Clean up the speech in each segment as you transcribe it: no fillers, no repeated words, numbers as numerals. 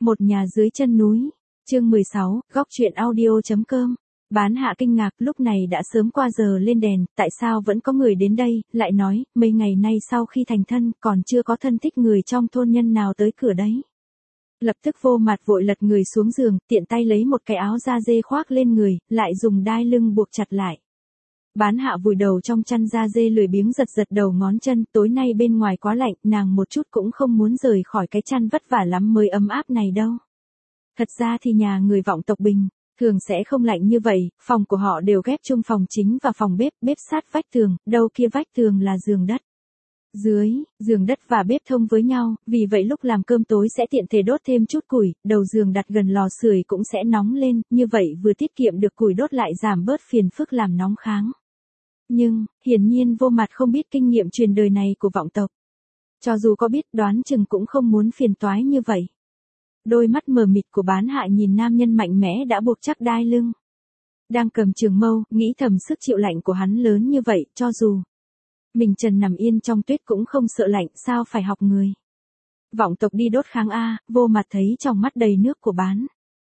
Một nhà dưới chân núi. Chương 16, góc truyện audio.com. Bán hạ kinh ngạc, lúc này đã sớm qua giờ lên đèn, tại sao vẫn có người đến đây, lại nói, mấy ngày nay sau khi thành thân, còn chưa có thân thích người trong thôn nhân nào tới cửa đấy. Lập tức Vô Mặt vội lật người xuống giường, tiện tay lấy một cái áo da dê khoác lên người, lại dùng đai lưng buộc chặt lại. Bán hạ vùi đầu trong chăn da dê lười biếng giật giật đầu ngón chân, tối nay bên ngoài quá lạnh, nàng một chút cũng không muốn rời khỏi cái chăn vất vả lắm mới ấm áp này đâu. Thật ra thì nhà người Vọng tộc Bình, thường sẽ không lạnh như vậy, phòng của họ đều ghép chung phòng chính và phòng bếp, bếp sát vách tường, đầu kia vách tường là giường đất. Dưới, giường đất và bếp thông với nhau, vì vậy lúc làm cơm tối sẽ tiện thể đốt thêm chút củi, đầu giường đặt gần lò sưởi cũng sẽ nóng lên, như vậy vừa tiết kiệm được củi đốt lại giảm bớt phiền phức làm nóng kháng. Nhưng, hiển nhiên Vô Mặt không biết kinh nghiệm truyền đời này của Vọng tộc. Cho dù có biết đoán chừng cũng không muốn phiền toái như vậy. Đôi mắt mờ mịt của bán hạ nhìn nam nhân mạnh mẽ đã buộc chắc đai lưng. Đang cầm trường mâu, nghĩ thầm sức chịu lạnh của hắn lớn như vậy, cho dù mình trần nằm yên trong tuyết cũng không sợ lạnh, sao phải học người. Vọng tộc đi đốt kháng A, Vô Mặt thấy trong mắt đầy nước của bán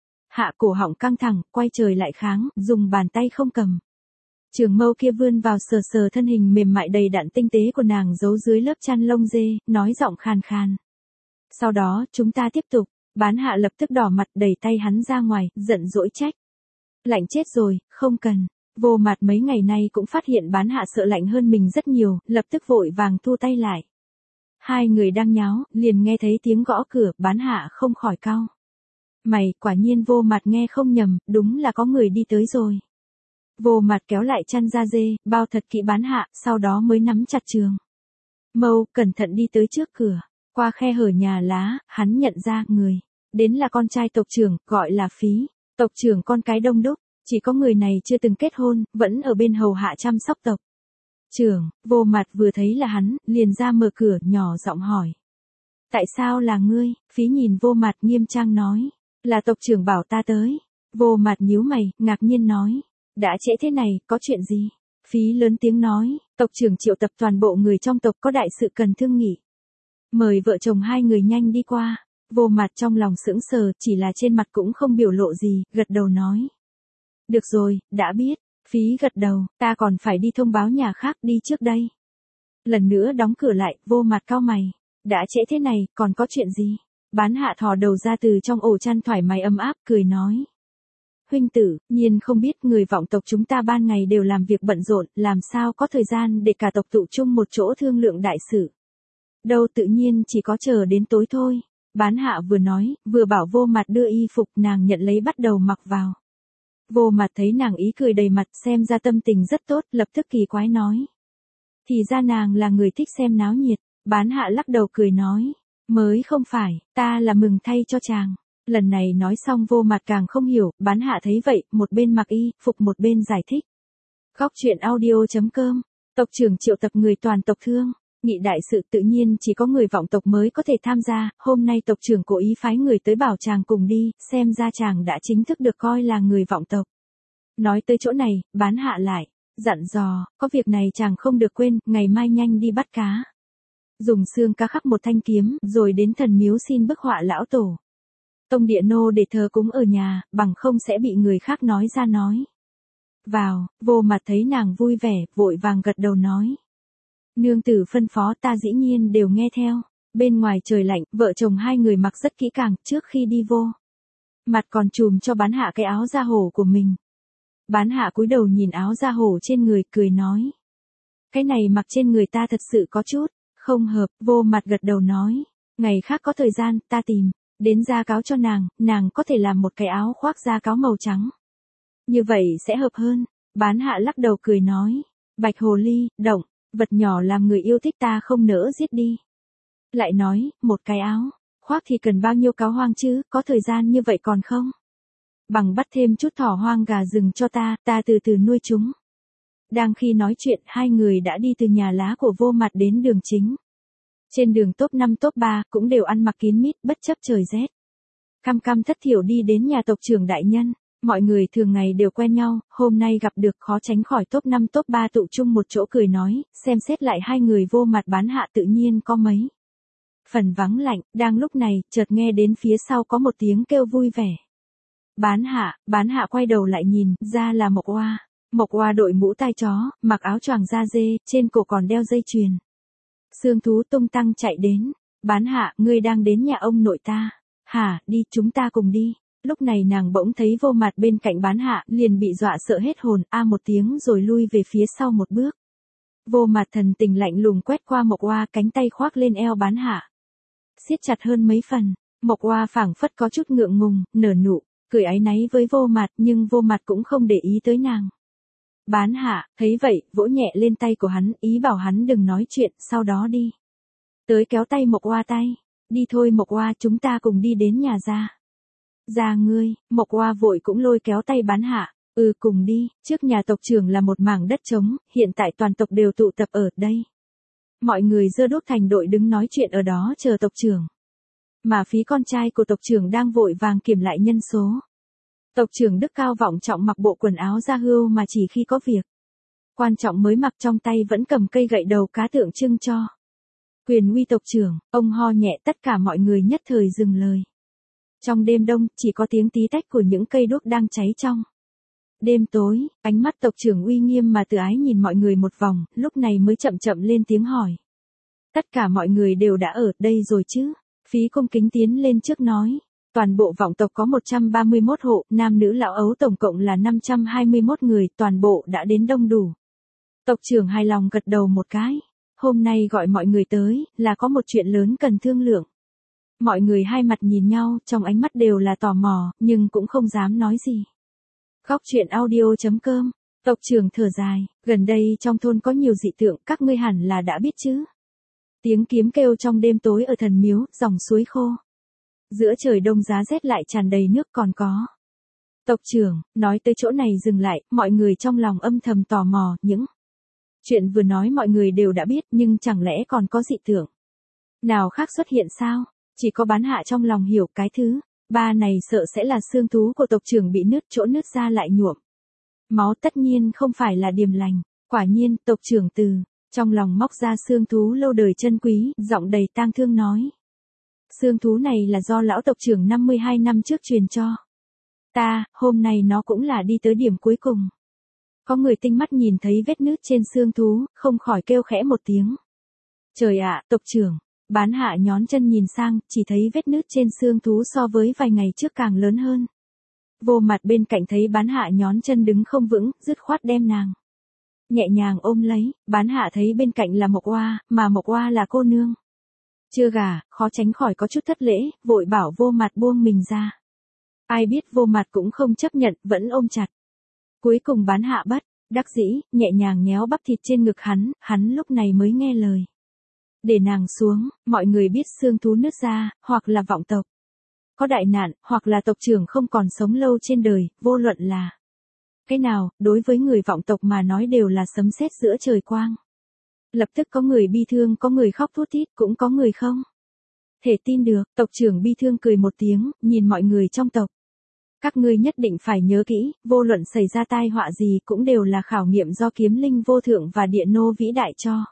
hạ cổ họng căng thẳng, quay trời lại kháng, dùng bàn tay không cầm trường mâu kia vươn vào sờ sờ thân hình mềm mại đầy đặn tinh tế của nàng giấu dưới lớp chăn lông dê, nói giọng khàn khàn. Sau đó, chúng ta tiếp tục. Bán hạ lập tức đỏ mặt đẩy tay hắn ra ngoài, giận dỗi trách. Lạnh chết rồi, không cần. Vô Mặt mấy ngày nay cũng phát hiện bán hạ sợ lạnh hơn mình rất nhiều, lập tức vội vàng thu tay lại. Hai người đang nháo, liền nghe thấy tiếng gõ cửa, bán hạ không khỏi cau mày, quả nhiên Vô Mặt nghe không nhầm, đúng là có người đi tới rồi. Vô Mặt kéo lại chăn da dê, bao thật kỹ bán hạ, sau đó mới nắm chặt trường mâu, cẩn thận đi tới trước cửa. Qua khe hở nhà lá, hắn nhận ra người đến là con trai tộc trưởng, gọi là Phí. Tộc trưởng con cái đông đúc, chỉ có người này chưa từng kết hôn, vẫn ở bên hầu hạ chăm sóc tộc trưởng. Vô Mặt vừa thấy là hắn, liền ra mở cửa, nhỏ giọng hỏi. Tại sao là ngươi? Phí nhìn Vô Mặt nghiêm trang nói. Là tộc trưởng bảo ta tới. Vô Mặt nhíu mày, ngạc nhiên nói. Đã trễ thế này, có chuyện gì? Phí lớn tiếng nói, tộc trưởng triệu tập toàn bộ người trong tộc có đại sự cần thương nghị. Mời vợ chồng hai người nhanh đi qua. Vô Mặt trong lòng sững sờ, chỉ là trên mặt cũng không biểu lộ gì, gật đầu nói. Được rồi, đã biết. Phí gật đầu, ta còn phải đi thông báo nhà khác đi trước đây. Lần nữa đóng cửa lại, Vô Mặt cau mày. Đã trễ thế này, còn có chuyện gì? Bán hạ thò đầu ra từ trong ổ chăn thoải mái ấm áp, cười nói. Huynh tử, nhiên không biết người Vọng tộc chúng ta ban ngày đều làm việc bận rộn, làm sao có thời gian để cả tộc tụ chung một chỗ thương lượng đại sự. Đâu tự nhiên chỉ có chờ đến tối thôi. Bán hạ vừa nói, vừa bảo Vô Mặt đưa y phục, nàng nhận lấy bắt đầu mặc vào. Vô Mặt thấy nàng ý cười đầy mặt, xem ra tâm tình rất tốt, lập tức kỳ quái nói. Thì ra nàng là người thích xem náo nhiệt. Bán hạ lắc đầu cười nói. Mới không phải, ta là mừng thay cho chàng. Lần này nói xong Vô Mặt càng không hiểu, bán hạ thấy vậy, một bên mặc y phục một bên giải thích. Góc truyện audio.com. Tộc trưởng triệu tập người toàn tộc thương nghị đại sự, tự nhiên chỉ có người Vọng tộc mới có thể tham gia, hôm nay tộc trưởng cố ý phái người tới bảo chàng cùng đi, xem ra chàng đã chính thức được coi là người Vọng tộc. Nói tới chỗ này, bán hạ lại dặn dò, có việc này chàng không được quên, ngày mai nhanh đi bắt cá. Dùng xương cá khắc một thanh kiếm, rồi đến thần miếu xin bức họa lão tổ. Tông địa nô để thờ cúng ở nhà, bằng không sẽ bị người khác nói ra nói. Vào, Vô Mặt thấy nàng vui vẻ, vội vàng gật đầu nói. Nương tử phân phó ta dĩ nhiên đều nghe theo. Bên ngoài trời lạnh, vợ chồng hai người mặc rất kỹ càng, trước khi đi Vô Mặt còn chùm cho bán hạ cái áo da hổ của mình. Bán hạ cúi đầu nhìn áo da hổ trên người, cười nói. Cái này mặc trên người ta thật sự có chút không hợp. Vô Mặt gật đầu nói. Ngày khác có thời gian, ta tìm đến da cáo cho nàng có thể làm một cái áo khoác da cáo màu trắng. Như vậy sẽ hợp hơn. Bán hạ lắc đầu cười nói. Bạch hồ ly, động vật nhỏ làm người yêu thích ta không nỡ giết đi. Lại nói, một cái áo khoác thì cần bao nhiêu cáo hoang chứ, có thời gian như vậy còn không? Bằng bắt thêm chút thỏ hoang gà rừng cho ta từ từ nuôi chúng. Đang khi nói chuyện, hai người đã đi từ nhà lá của Vô Mặt đến đường chính. Trên đường top 5 top 3 cũng đều ăn mặc kín mít, bất chấp trời rét. Căm căm thất thiểu đi đến nhà tộc trưởng đại nhân. Mọi người thường ngày đều quen nhau, hôm nay gặp được khó tránh khỏi top 5 top 3 tụ chung một chỗ cười nói, xem xét lại hai người Vô Mặt bán hạ tự nhiên có mấy phần vắng lạnh, đang lúc này, chợt nghe đến phía sau có một tiếng kêu vui vẻ. Bán hạ quay đầu lại nhìn, ra là Mộc Oa. Mộc Oa đội mũ tai chó, mặc áo choàng da dê, trên cổ còn đeo dây chuyền. Sương thú tung tăng chạy đến. Bán hạ, ngươi đang đến nhà ông nội ta. Hả, đi, chúng ta cùng đi. Lúc này nàng bỗng thấy Vô Mặt bên cạnh bán hạ, liền bị dọa sợ hết hồn, a một tiếng rồi lui về phía sau một bước. Vô Mặt thần tình lạnh lùng quét qua Mộc Oa, cánh tay khoác lên eo bán hạ. Siết chặt hơn mấy phần, Mộc Oa phảng phất có chút ngượng ngùng, nở nụ, cười áy náy với Vô Mặt, nhưng Vô Mặt cũng không để ý tới nàng. Bán hạ, thấy vậy, vỗ nhẹ lên tay của hắn, ý bảo hắn đừng nói chuyện, sau đó đi. Tới kéo tay Mộc Oa tay, đi thôi Mộc Oa, chúng ta cùng đi đến nhà gia. Gia ngươi, Mộc Oa vội cũng lôi kéo tay bán hạ, cùng đi, trước nhà tộc trưởng là một mảng đất trống, hiện tại toàn tộc đều tụ tập ở đây. Mọi người giơ đuốc thành đội đứng nói chuyện ở đó chờ tộc trưởng. Mà phí con trai của tộc trưởng đang vội vàng kiểm lại nhân số. Tộc trưởng Đức Cao Vọng Trọng mặc bộ quần áo da hươu mà chỉ khi có việc quan trọng mới mặc, trong tay vẫn cầm cây gậy đầu cá tượng trưng cho quyền uy tộc trưởng. Ông ho nhẹ, tất cả mọi người nhất thời dừng lời. Trong đêm đông, chỉ có tiếng tí tách của những cây đuốc đang cháy trong đêm tối. Ánh mắt tộc trưởng uy nghiêm mà từ ái nhìn mọi người một vòng, lúc này mới chậm chậm lên tiếng hỏi. Tất cả mọi người đều đã ở đây rồi chứ? Phí cung kính tiến lên trước nói. Toàn bộ vọng tộc có 131 hộ, nam nữ lão ấu tổng cộng là 521 người, toàn bộ đã đến đông đủ. Tộc trưởng hài lòng gật đầu một cái. Hôm nay gọi mọi người tới, là có một chuyện lớn cần thương lượng. Mọi người hai mặt nhìn nhau, trong ánh mắt đều là tò mò, nhưng cũng không dám nói gì. Góc truyện audio.com. Tộc trưởng thở dài, gần đây trong thôn có nhiều dị tượng, các ngươi hẳn là đã biết chứ. Tiếng kiếm kêu trong đêm tối ở thần miếu, dòng suối khô. Giữa trời đông giá rét lại tràn đầy nước còn có. Tộc trưởng, nói tới chỗ này dừng lại, mọi người trong lòng âm thầm tò mò, những chuyện vừa nói mọi người đều đã biết, nhưng chẳng lẽ còn có dị tượng nào khác xuất hiện sao? Chỉ có bán hạ trong lòng hiểu, cái thứ ba này sợ sẽ là xương thú của tộc trưởng bị nứt, chỗ nứt ra lại nhuộm máu, tất nhiên không phải là điềm lành. Quả nhiên, tộc trưởng từ trong lòng móc ra xương thú lâu đời chân quý, giọng đầy tang thương nói. Xương thú này là do lão tộc trưởng 52 năm trước truyền cho ta, hôm nay nó cũng là đi tới điểm cuối cùng. Có người tinh mắt nhìn thấy vết nứt trên xương thú, không khỏi kêu khẽ một tiếng. Trời ạ, tộc trưởng. Bán hạ nhón chân nhìn sang, chỉ thấy vết nứt trên xương thú so với vài ngày trước càng lớn hơn. Vô Mặt bên cạnh thấy bán hạ nhón chân đứng không vững, dứt khoát đem nàng nhẹ nhàng ôm lấy. Bán hạ thấy bên cạnh là Mộc Oa, mà Mộc Oa là cô nương chưa gả, khó tránh khỏi có chút thất lễ, vội bảo Vô Mặt buông mình ra. Ai biết Vô Mặt cũng không chấp nhận, vẫn ôm chặt. Cuối cùng bán hạ bất đắc dĩ, nhẹ nhàng nhéo bắp thịt trên ngực hắn lúc này mới nghe lời. Để nàng xuống, mọi người biết xương thú nứt ra, hoặc là vọng tộc có đại nạn, hoặc là tộc trưởng không còn sống lâu trên đời, vô luận là cái nào, đối với người vọng tộc mà nói đều là sấm sét giữa trời quang. Lập tức có người bi thương, có người khóc thút thít, cũng có người không thể tin được. Tộc trưởng bi thương cười một tiếng, nhìn mọi người trong tộc. Các ngươi nhất định phải nhớ kỹ, vô luận xảy ra tai họa gì cũng đều là khảo nghiệm do kiếm linh vô thượng và địa nô vĩ đại cho.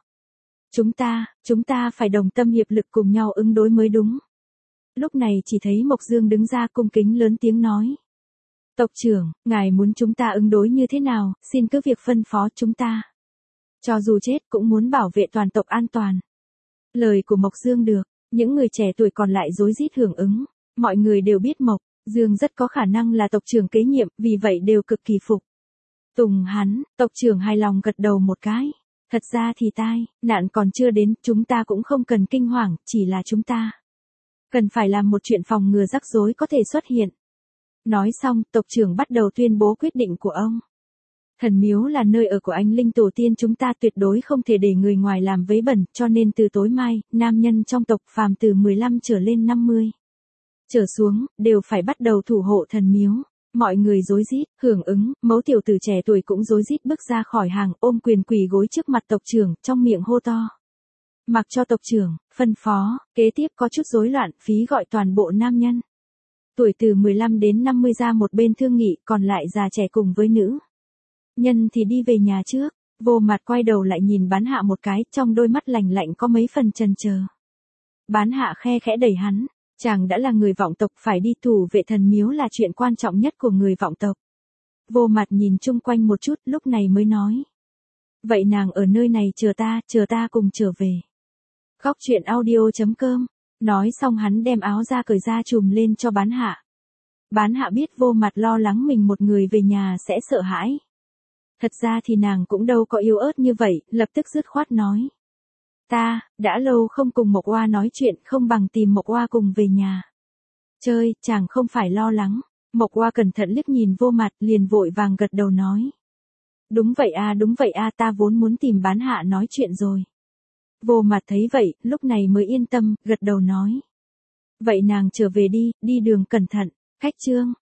Chúng ta phải đồng tâm hiệp lực cùng nhau ứng đối mới đúng. Lúc này chỉ thấy Mộc Dương đứng ra cung kính lớn tiếng nói. Tộc trưởng, ngài muốn chúng ta ứng đối như thế nào, xin cứ việc phân phó chúng ta. Cho dù chết cũng muốn bảo vệ toàn tộc an toàn. Lời của Mộc Dương được, những người trẻ tuổi còn lại rối rít hưởng ứng. Mọi người đều biết Mộc Dương rất có khả năng là tộc trưởng kế nhiệm, vì vậy đều cực kỳ phục tùng hắn. Tộc trưởng hài lòng gật đầu một cái. Thật ra thì tai nạn còn chưa đến, chúng ta cũng không cần kinh hoàng, chỉ là chúng ta cần phải làm một chuyện phòng ngừa rắc rối có thể xuất hiện. Nói xong, tộc trưởng bắt đầu tuyên bố quyết định của ông. Thần miếu là nơi ở của anh linh tổ tiên, chúng ta tuyệt đối không thể để người ngoài làm vấy bẩn, cho nên từ tối mai, nam nhân trong tộc phàm từ 15 trở lên 50 trở xuống, đều phải bắt đầu thủ hộ thần miếu. Mọi người rối rít hưởng ứng, mẫu tiểu tử trẻ tuổi cũng rối rít bước ra khỏi hàng, ôm quyền quỳ gối trước mặt tộc trưởng, trong miệng hô to. Mặc cho tộc trưởng phân phó. Kế tiếp có chút rối loạn, Phí gọi toàn bộ nam nhân tuổi từ 15 đến 50 ra một bên thương nghị, còn lại già trẻ cùng với nữ nhân thì đi về nhà trước. Vô Mặt quay đầu lại nhìn bán hạ một cái, trong đôi mắt lạnh lạnh có mấy phần chần chờ. Bán hạ khe khẽ đẩy hắn. Chàng đã là người vọng tộc, phải đi thủ vệ thần miếu là chuyện quan trọng nhất của người vọng tộc. Vô Mặt nhìn chung quanh một chút, lúc này mới nói. Vậy nàng ở nơi này chờ ta cùng trở về. Góc truyện audio.com. Nói xong hắn đem áo ra cởi ra trùm lên cho bán hạ. Bán hạ biết Vô Mặt lo lắng mình một người về nhà sẽ sợ hãi. Thật ra thì nàng cũng đâu có yếu ớt như vậy, lập tức dứt khoát nói. Ta, đã lâu không cùng Mộc Oa nói chuyện, không bằng tìm Mộc Oa cùng về nhà. Chơi, chàng không phải lo lắng. Mộc Oa cẩn thận liếc nhìn Vô Mặt, liền vội vàng gật đầu nói. Đúng vậy a, ta vốn muốn tìm bán hạ nói chuyện rồi. Vô Mặt thấy vậy, lúc này mới yên tâm, gật đầu nói. Vậy nàng trở về đi, đi đường cẩn thận. Khách chương.